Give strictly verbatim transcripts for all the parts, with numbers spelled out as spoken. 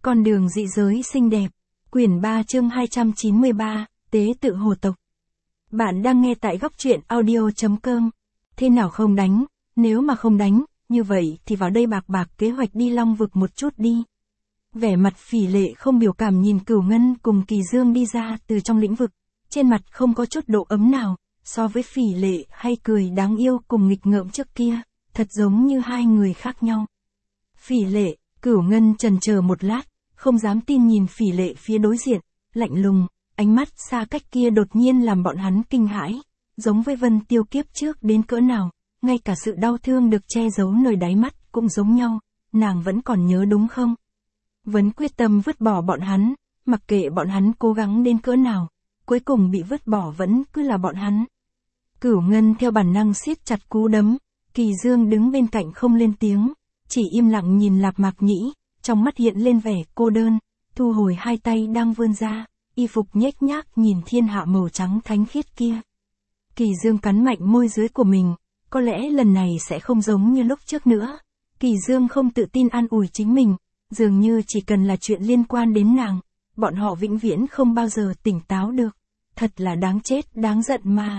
Con đường dị giới xinh đẹp. Quyển ba chương hai trăm chín mươi ba, Tế tự hồ tộc. Bạn đang nghe tại góc truyện audio chấm com. Thế nào không đánh, nếu mà không đánh, như vậy thì vào đây bạc bạc kế hoạch đi Long vực một chút đi. Vẻ mặt Phỉ Lệ không biểu cảm nhìn Cửu Ngân cùng Kỳ Dương đi ra từ trong lĩnh vực, trên mặt không có chút độ ấm nào, so với Phỉ Lệ hay cười đáng yêu cùng nghịch ngợm trước kia, thật giống như hai người khác nhau. Phỉ Lệ, Cửu Ngân chần chờ một lát, không dám tin nhìn Phỉ Lệ phía đối diện, lạnh lùng, ánh mắt xa cách kia đột nhiên làm bọn hắn kinh hãi, giống với Vân Tiêu kiếp trước đến cỡ nào, ngay cả sự đau thương được che giấu nơi đáy mắt cũng giống nhau, nàng vẫn còn nhớ đúng không? Vẫn quyết tâm vứt bỏ bọn hắn, mặc kệ bọn hắn cố gắng đến cỡ nào, cuối cùng bị vứt bỏ vẫn cứ là bọn hắn. Cửu Ngân theo bản năng siết chặt cú đấm, Kỳ Dương đứng bên cạnh không lên tiếng, chỉ im lặng nhìn Lạp Mạc Nhĩ, trong mắt hiện lên vẻ cô đơn, thu hồi hai tay đang vươn ra, y phục nhếch nhác nhìn thiên hạ màu trắng thánh khiết kia. Kỳ Dương cắn mạnh môi dưới của mình, có lẽ lần này sẽ không giống như lúc trước nữa. Kỳ Dương không tự tin an ủi chính mình, dường như chỉ cần là chuyện liên quan đến nàng, bọn họ vĩnh viễn không bao giờ tỉnh táo được. Thật là đáng chết, đáng giận mà.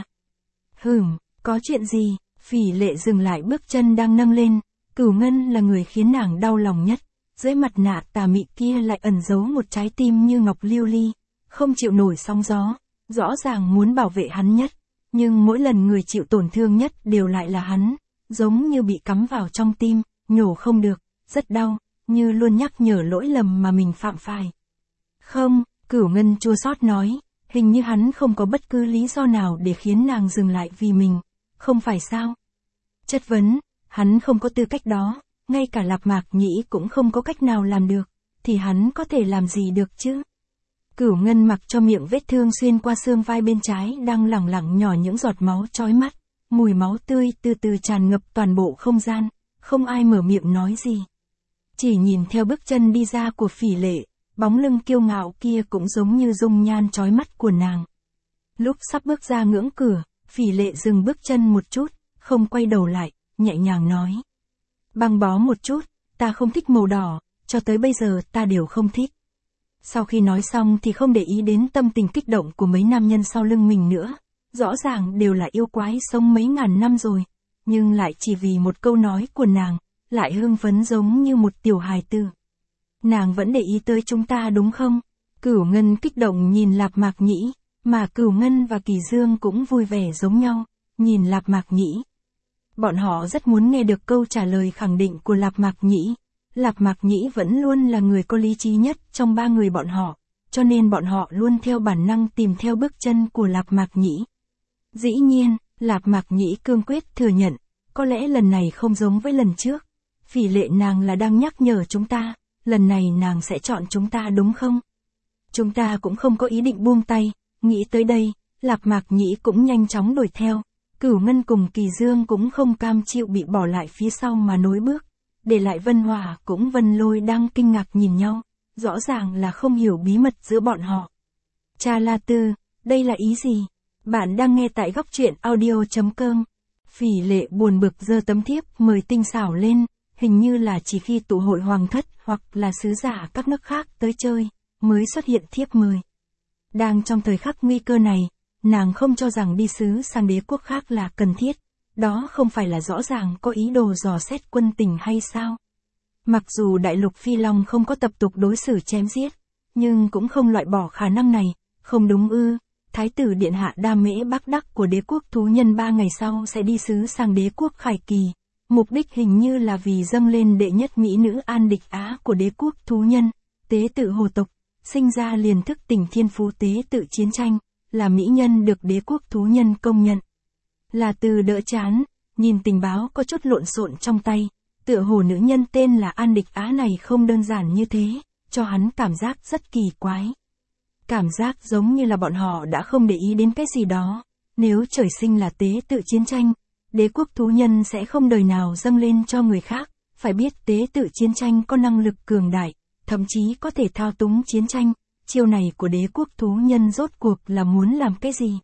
Hửm, có chuyện gì? Phỉ Lệ dừng lại bước chân đang nâng lên, Cửu Ngân là người khiến nàng đau lòng nhất, dưới mặt nạ tà mị kia lại ẩn giấu một trái tim như ngọc lưu ly, không chịu nổi sóng gió, rõ ràng muốn bảo vệ hắn nhất, nhưng mỗi lần người chịu tổn thương nhất đều lại là hắn, giống như bị cắm vào trong tim, nhổ không được, rất đau, như luôn nhắc nhở lỗi lầm mà mình phạm phải. Không, Cửu Ngân chua xót nói, hình như hắn không có bất cứ lý do nào để khiến nàng dừng lại vì mình, không phải sao? Chất vấn, hắn không có tư cách đó, ngay cả Lạp Mạc Nhĩ cũng không có cách nào làm được, thì hắn có thể làm gì được chứ? Cửu Ngân mặc cho miệng vết thương xuyên qua xương vai bên trái đang lẳng lặng nhỏ những giọt máu chói mắt, mùi máu tươi từ từ tràn ngập toàn bộ không gian, không ai mở miệng nói gì. Chỉ nhìn theo bước chân đi ra của Phỉ Lệ, bóng lưng kiêu ngạo kia cũng giống như dung nhan chói mắt của nàng. Lúc sắp bước ra ngưỡng cửa, Phỉ Lệ dừng bước chân một chút, không quay đầu lại, nhẹ nhàng nói. Băng bó một chút, ta không thích màu đỏ, cho tới bây giờ ta đều không thích. Sau khi nói xong thì không để ý đến tâm tình kích động của mấy nam nhân sau lưng mình nữa, rõ ràng đều là yêu quái sống mấy ngàn năm rồi, nhưng lại chỉ vì một câu nói của nàng, lại hưng phấn giống như một tiểu hài tử. Nàng vẫn để ý tới chúng ta đúng không? Cửu Ngân kích động nhìn Lạp Mạc Nhĩ, mà Cửu Ngân và Kỳ Dương cũng vui vẻ giống nhau, nhìn Lạp Mạc Nhĩ. Bọn họ rất muốn nghe được câu trả lời khẳng định của Lạp Mạc Nhĩ. Lạp Mạc Nhĩ vẫn luôn là người có lý trí nhất trong ba người bọn họ, cho nên bọn họ luôn theo bản năng tìm theo bước chân của Lạp Mạc Nhĩ. Dĩ nhiên, Lạp Mạc Nhĩ cương quyết thừa nhận, có lẽ lần này không giống với lần trước. Phỉ Lệ nàng là đang nhắc nhở chúng ta, lần này nàng sẽ chọn chúng ta đúng không? Chúng ta cũng không có ý định buông tay, nghĩ tới đây, Lạp Mạc Nhĩ cũng nhanh chóng đuổi theo. Cửu Ngân cùng Kỳ Dương cũng không cam chịu bị bỏ lại phía sau mà nối bước, để lại Vân Hòa cũng Vân Lôi đang kinh ngạc nhìn nhau, rõ ràng là không hiểu bí mật giữa bọn họ. Cha La Tư, đây là ý gì? Bạn đang nghe tại góc truyện audio chấm com. Phỉ Lệ buồn bực giơ tấm thiếp mời tinh xảo lên, hình như là chỉ khi tụ hội hoàng thất hoặc là sứ giả các nước khác tới chơi, mới xuất hiện thiếp mời. Đang trong thời khắc nguy cơ này, nàng không cho rằng đi sứ sang đế quốc khác là cần thiết, đó không phải là rõ ràng có ý đồ dò xét quân tình hay sao? Mặc dù đại lục Phi Long không có tập tục đối xử chém giết, nhưng cũng không loại bỏ khả năng này, không đúng ư? Thái tử điện hạ Đa Mễ Bắc Đắc của đế quốc thú nhân ba ngày sau sẽ đi sứ sang đế quốc Khải Kỳ, mục đích hình như là vì dâng lên đệ nhất mỹ nữ An Địch Á của đế quốc thú nhân, tế tự hồ tộc, sinh ra liền thức tỉnh thiên phú tế tự chiến tranh, là mỹ nhân được đế quốc thú nhân công nhận. Là Từ đỡ chán, nhìn tình báo có chút lộn xộn trong tay, tựa hồ nữ nhân tên là An Địch Á này không đơn giản như thế, cho hắn cảm giác rất kỳ quái. Cảm giác giống như là bọn họ đã không để ý đến cái gì đó, nếu trời sinh là tế tự chiến tranh, đế quốc thú nhân sẽ không đời nào dâng lên cho người khác, phải biết tế tự chiến tranh có năng lực cường đại, thậm chí có thể thao túng chiến tranh, chiêu này của đế quốc thú nhân rốt cuộc là muốn làm cái gì?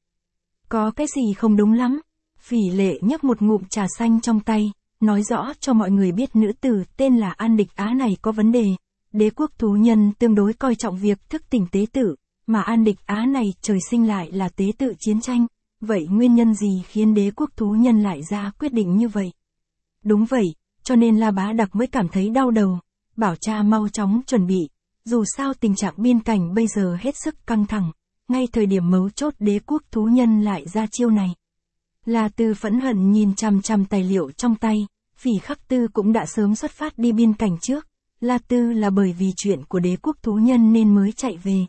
Có cái gì không đúng lắm? Phỉ Lệ nhấp một ngụm trà xanh trong tay, nói rõ cho mọi người biết nữ tử tên là An Địch Á này có vấn đề, đế quốc thú nhân tương đối coi trọng việc thức tỉnh tế tự, mà An Địch Á này trời sinh lại là tế tự chiến tranh, vậy nguyên nhân gì khiến đế quốc thú nhân lại ra quyết định như vậy? Đúng vậy, cho nên La Bá Đặc mới cảm thấy đau đầu, bảo cha mau chóng chuẩn bị, dù sao tình trạng biên cảnh bây giờ hết sức căng thẳng, ngay thời điểm mấu chốt đế quốc thú nhân lại ra chiêu này. La Tư phẫn hận nhìn chằm chằm tài liệu trong tay, Phỉ Khắc Tư cũng đã sớm xuất phát đi biên cảnh trước, La Tư là bởi vì chuyện của đế quốc thú nhân nên mới chạy về.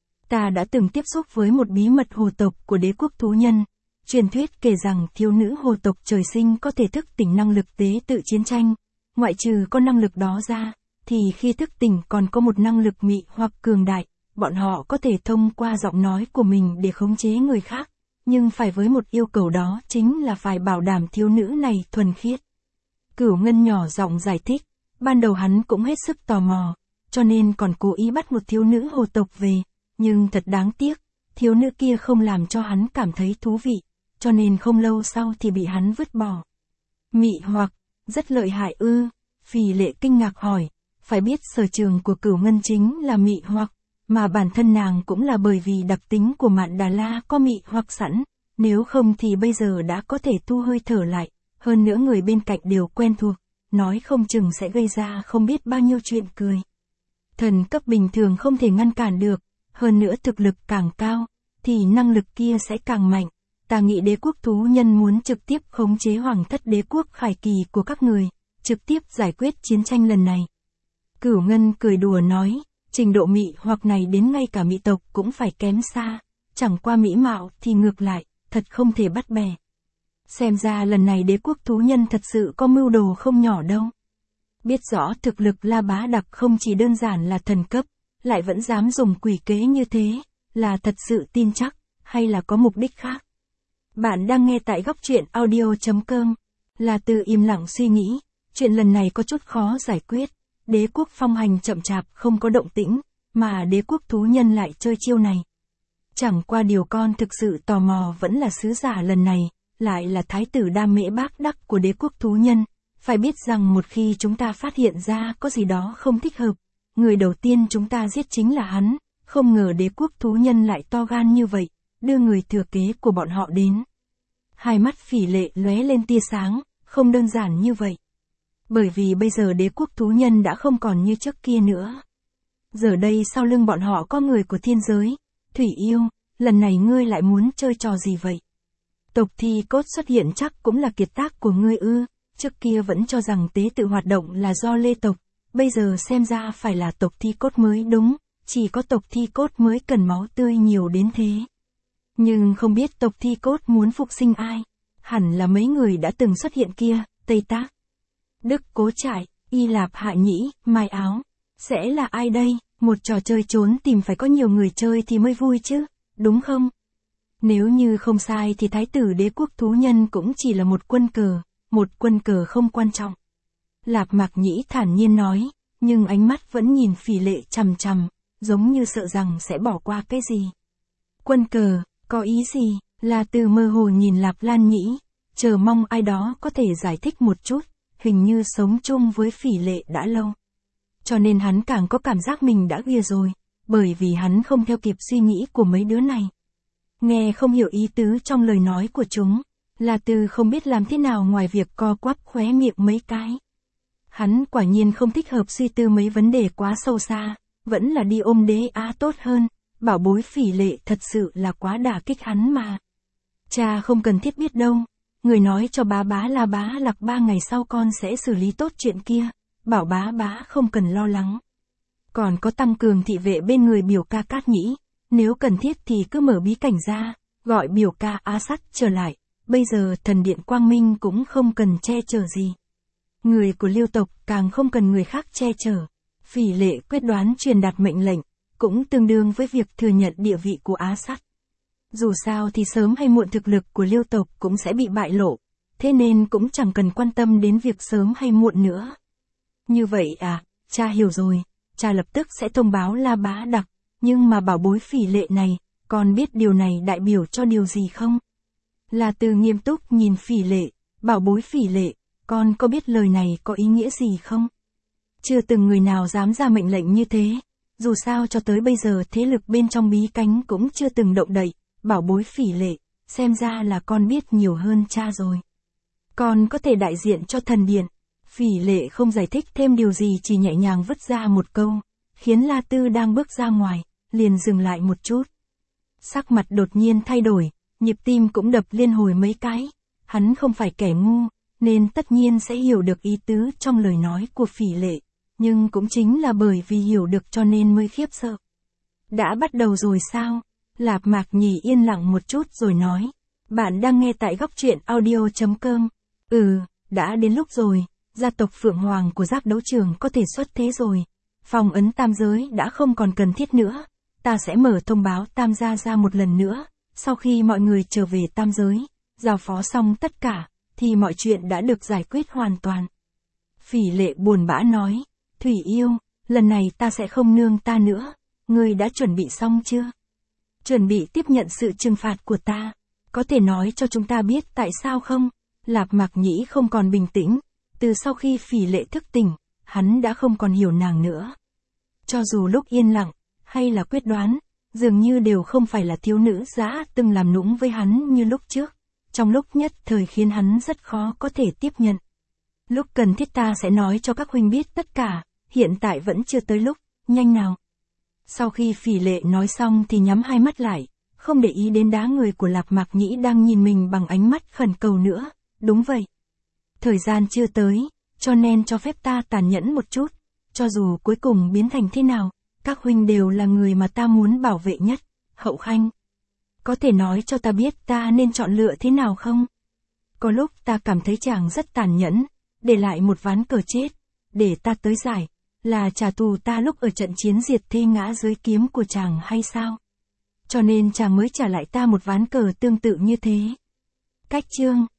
Ta đã từng tiếp xúc với một bí mật hồ tộc của đế quốc thú nhân, truyền thuyết kể rằng thiếu nữ hồ tộc trời sinh có thể thức tỉnh năng lực tế tự chiến tranh, ngoại trừ có năng lực đó ra, thì khi thức tỉnh còn có một năng lực mị hoặc cường đại, bọn họ có thể thông qua giọng nói của mình để khống chế người khác, nhưng phải với một yêu cầu đó chính là phải bảo đảm thiếu nữ này thuần khiết. Cửu Ngân nhỏ giọng giải thích, ban đầu hắn cũng hết sức tò mò, cho nên còn cố ý bắt một thiếu nữ hồ tộc về, nhưng thật đáng tiếc, thiếu nữ kia không làm cho hắn cảm thấy thú vị, cho nên không lâu sau thì bị hắn vứt bỏ. Mị hoặc, rất lợi hại ư? Phỉ Lệ kinh ngạc hỏi, phải biết sở trường của Cửu Ngân chính là mị hoặc, mà bản thân nàng cũng là bởi vì đặc tính của Mạn Đà La có mị hoặc sẵn, nếu không thì bây giờ đã có thể thu hơi thở lại, hơn nữa người bên cạnh đều quen thuộc, nói không chừng sẽ gây ra không biết bao nhiêu chuyện cười. Thần cấp bình thường không thể ngăn cản được, hơn nữa thực lực càng cao, thì năng lực kia sẽ càng mạnh. Ta nghĩ đế quốc thú nhân muốn trực tiếp khống chế hoàng thất đế quốc khải kỳ của các người, trực tiếp giải quyết chiến tranh lần này. Cửu Ngân cười đùa nói, trình độ mị hoặc này đến ngay cả mị tộc cũng phải kém xa, chẳng qua mỹ mạo thì ngược lại, thật không thể bắt bẻ. Xem ra lần này đế quốc thú nhân thật sự có mưu đồ không nhỏ đâu. Biết rõ thực lực La Bá Đặc không chỉ đơn giản là thần cấp, lại vẫn dám dùng quỷ kế như thế, là thật sự tin chắc, hay là có mục đích khác. Bạn đang nghe tại góc truyện audio chấm com. La Tư im lặng suy nghĩ, chuyện lần này có chút khó giải quyết. Đế quốc phong hành chậm chạp không có động tĩnh, mà đế quốc thú nhân lại chơi chiêu này. Chẳng qua điều con thực sự tò mò vẫn là sứ giả lần này, lại là thái tử Đa Mễ Bác Đắc của đế quốc thú nhân. Phải biết rằng một khi chúng ta phát hiện ra có gì đó không thích hợp, người đầu tiên chúng ta giết chính là hắn, không ngờ đế quốc thú nhân lại to gan như vậy, đưa người thừa kế của bọn họ đến. Hai mắt Phỉ Lệ lóe lên tia sáng, không đơn giản như vậy. Bởi vì bây giờ đế quốc thú nhân đã không còn như trước kia nữa. Giờ đây sau lưng bọn họ có người của thiên giới. Thủy Yêu, lần này ngươi lại muốn chơi trò gì vậy? Tộc thi cốt xuất hiện chắc cũng là kiệt tác của ngươi ư? Trước kia vẫn cho rằng tế tự hoạt động là do Lê tộc, bây giờ xem ra phải là tộc thi cốt mới đúng, chỉ có tộc thi cốt mới cần máu tươi nhiều đến thế. Nhưng không biết tộc thi cốt muốn phục sinh ai? Hẳn là mấy người đã từng xuất hiện kia, Tây Tác, Đức Cố Trại, Y Lạp Hạ Nhĩ, Mai Áo. Sẽ là ai đây? Một trò chơi trốn tìm phải có nhiều người chơi thì mới vui chứ, đúng không? Nếu như không sai thì thái tử đế quốc thú nhân cũng chỉ là một quân cờ, một quân cờ không quan trọng. Lạp Mạc Nhĩ thản nhiên nói, nhưng ánh mắt vẫn nhìn Phỉ Lệ chằm chằm, giống như sợ rằng sẽ bỏ qua cái gì. Quân cờ, có ý gì? La Tư mơ hồ nhìn Lạp Lan Nhĩ, chờ mong ai đó có thể giải thích một chút, hình như sống chung với Phỉ Lệ đã lâu. Cho nên hắn càng có cảm giác mình đã ghia rồi, bởi vì hắn không theo kịp suy nghĩ của mấy đứa này. Nghe không hiểu ý tứ trong lời nói của chúng, La Tư không biết làm thế nào ngoài việc co quắp khóe miệng mấy cái. Hắn quả nhiên không thích hợp suy tư mấy vấn đề quá sâu xa, vẫn là đi ôm đế á tốt hơn, bảo bối Phỉ Lệ thật sự là quá đả kích hắn mà. Cha không cần thiết biết đâu, người nói cho bá bá La Bá Lặc ba ngày sau con sẽ xử lý tốt chuyện kia, bảo bá bá không cần lo lắng. Còn có tăng cường thị vệ bên người biểu ca Cát Nhĩ, nếu cần thiết thì cứ mở bí cảnh ra, gọi biểu ca Á Sắt trở lại, bây giờ thần điện Quang Minh cũng không cần che chở gì. Người của Liêu tộc càng không cần người khác che chở. Phỉ Lệ quyết đoán truyền đạt mệnh lệnh, cũng tương đương với việc thừa nhận địa vị của Á Sắt. Dù sao thì sớm hay muộn thực lực của Liêu tộc cũng sẽ bị bại lộ, thế nên cũng chẳng cần quan tâm đến việc sớm hay muộn nữa. Như vậy à, cha hiểu rồi, cha lập tức sẽ thông báo La Bá Đặc, nhưng mà bảo bối Phỉ Lệ này, con biết điều này đại biểu cho điều gì không? La Tư nghiêm túc nhìn Phỉ Lệ, bảo bối Phỉ Lệ, con có biết lời này có ý nghĩa gì không? Chưa từng người nào dám ra mệnh lệnh như thế. Dù sao cho tới bây giờ thế lực bên trong bí cánh cũng chưa từng động đậy. Bảo bối Phỉ Lệ, xem ra là con biết nhiều hơn cha rồi. Con có thể đại diện cho thần điện. Phỉ Lệ không giải thích thêm điều gì, chỉ nhẹ nhàng vứt ra một câu, khiến La Tư đang bước ra ngoài, liền dừng lại một chút. Sắc mặt đột nhiên thay đổi, nhịp tim cũng đập liên hồi mấy cái. Hắn không phải kẻ ngu, nên tất nhiên sẽ hiểu được ý tứ trong lời nói của Phỉ Lệ, nhưng cũng chính là bởi vì hiểu được cho nên mới khiếp sợ. Đã bắt đầu rồi sao? Lạp Mạc Nhĩ yên lặng một chút rồi nói. Bạn đang nghe tại góc truyện audio chấm com. Ừ, đã đến lúc rồi, gia tộc Phượng Hoàng của Giác Đấu Trường có thể xuất thế rồi. Phong ấn tam giới đã không còn cần thiết nữa. Ta sẽ mở thông báo tam gia ra một lần nữa, sau khi mọi người trở về tam giới, giao phó xong tất cả, thì mọi chuyện đã được giải quyết hoàn toàn. Phỉ Lệ buồn bã nói, Thủy yêu, lần này ta sẽ không nương ta nữa, ngươi đã chuẩn bị xong chưa? Chuẩn bị tiếp nhận sự trừng phạt của ta, có thể nói cho chúng ta biết tại sao không? Lạp Mạc Nhĩ không còn bình tĩnh, từ sau khi Phỉ Lệ thức tỉnh, hắn đã không còn hiểu nàng nữa. Cho dù lúc yên lặng, hay là quyết đoán, dường như đều không phải là thiếu nữ dã từng làm nũng với hắn như lúc trước, trong lúc nhất thời khiến hắn rất khó có thể tiếp nhận. Lúc cần thiết ta sẽ nói cho các huynh biết tất cả, hiện tại vẫn chưa tới lúc, nhanh nào. Sau khi Phỉ Lệ nói xong thì nhắm hai mắt lại, không để ý đến đá người của Lạp Mạc Nhĩ đang nhìn mình bằng ánh mắt khẩn cầu nữa. Đúng vậy. Thời gian chưa tới, cho nên cho phép ta tàn nhẫn một chút, cho dù cuối cùng biến thành thế nào, các huynh đều là người mà ta muốn bảo vệ nhất. Hậu Khanh, có thể nói cho ta biết ta nên chọn lựa thế nào không? Có lúc ta cảm thấy chàng rất tàn nhẫn, để lại một ván cờ chết, để ta tới giải, là trả thù ta lúc ở trận chiến diệt thê ngã dưới kiếm của chàng hay sao? Cho nên chàng mới trả lại ta một ván cờ tương tự như thế. Cách chương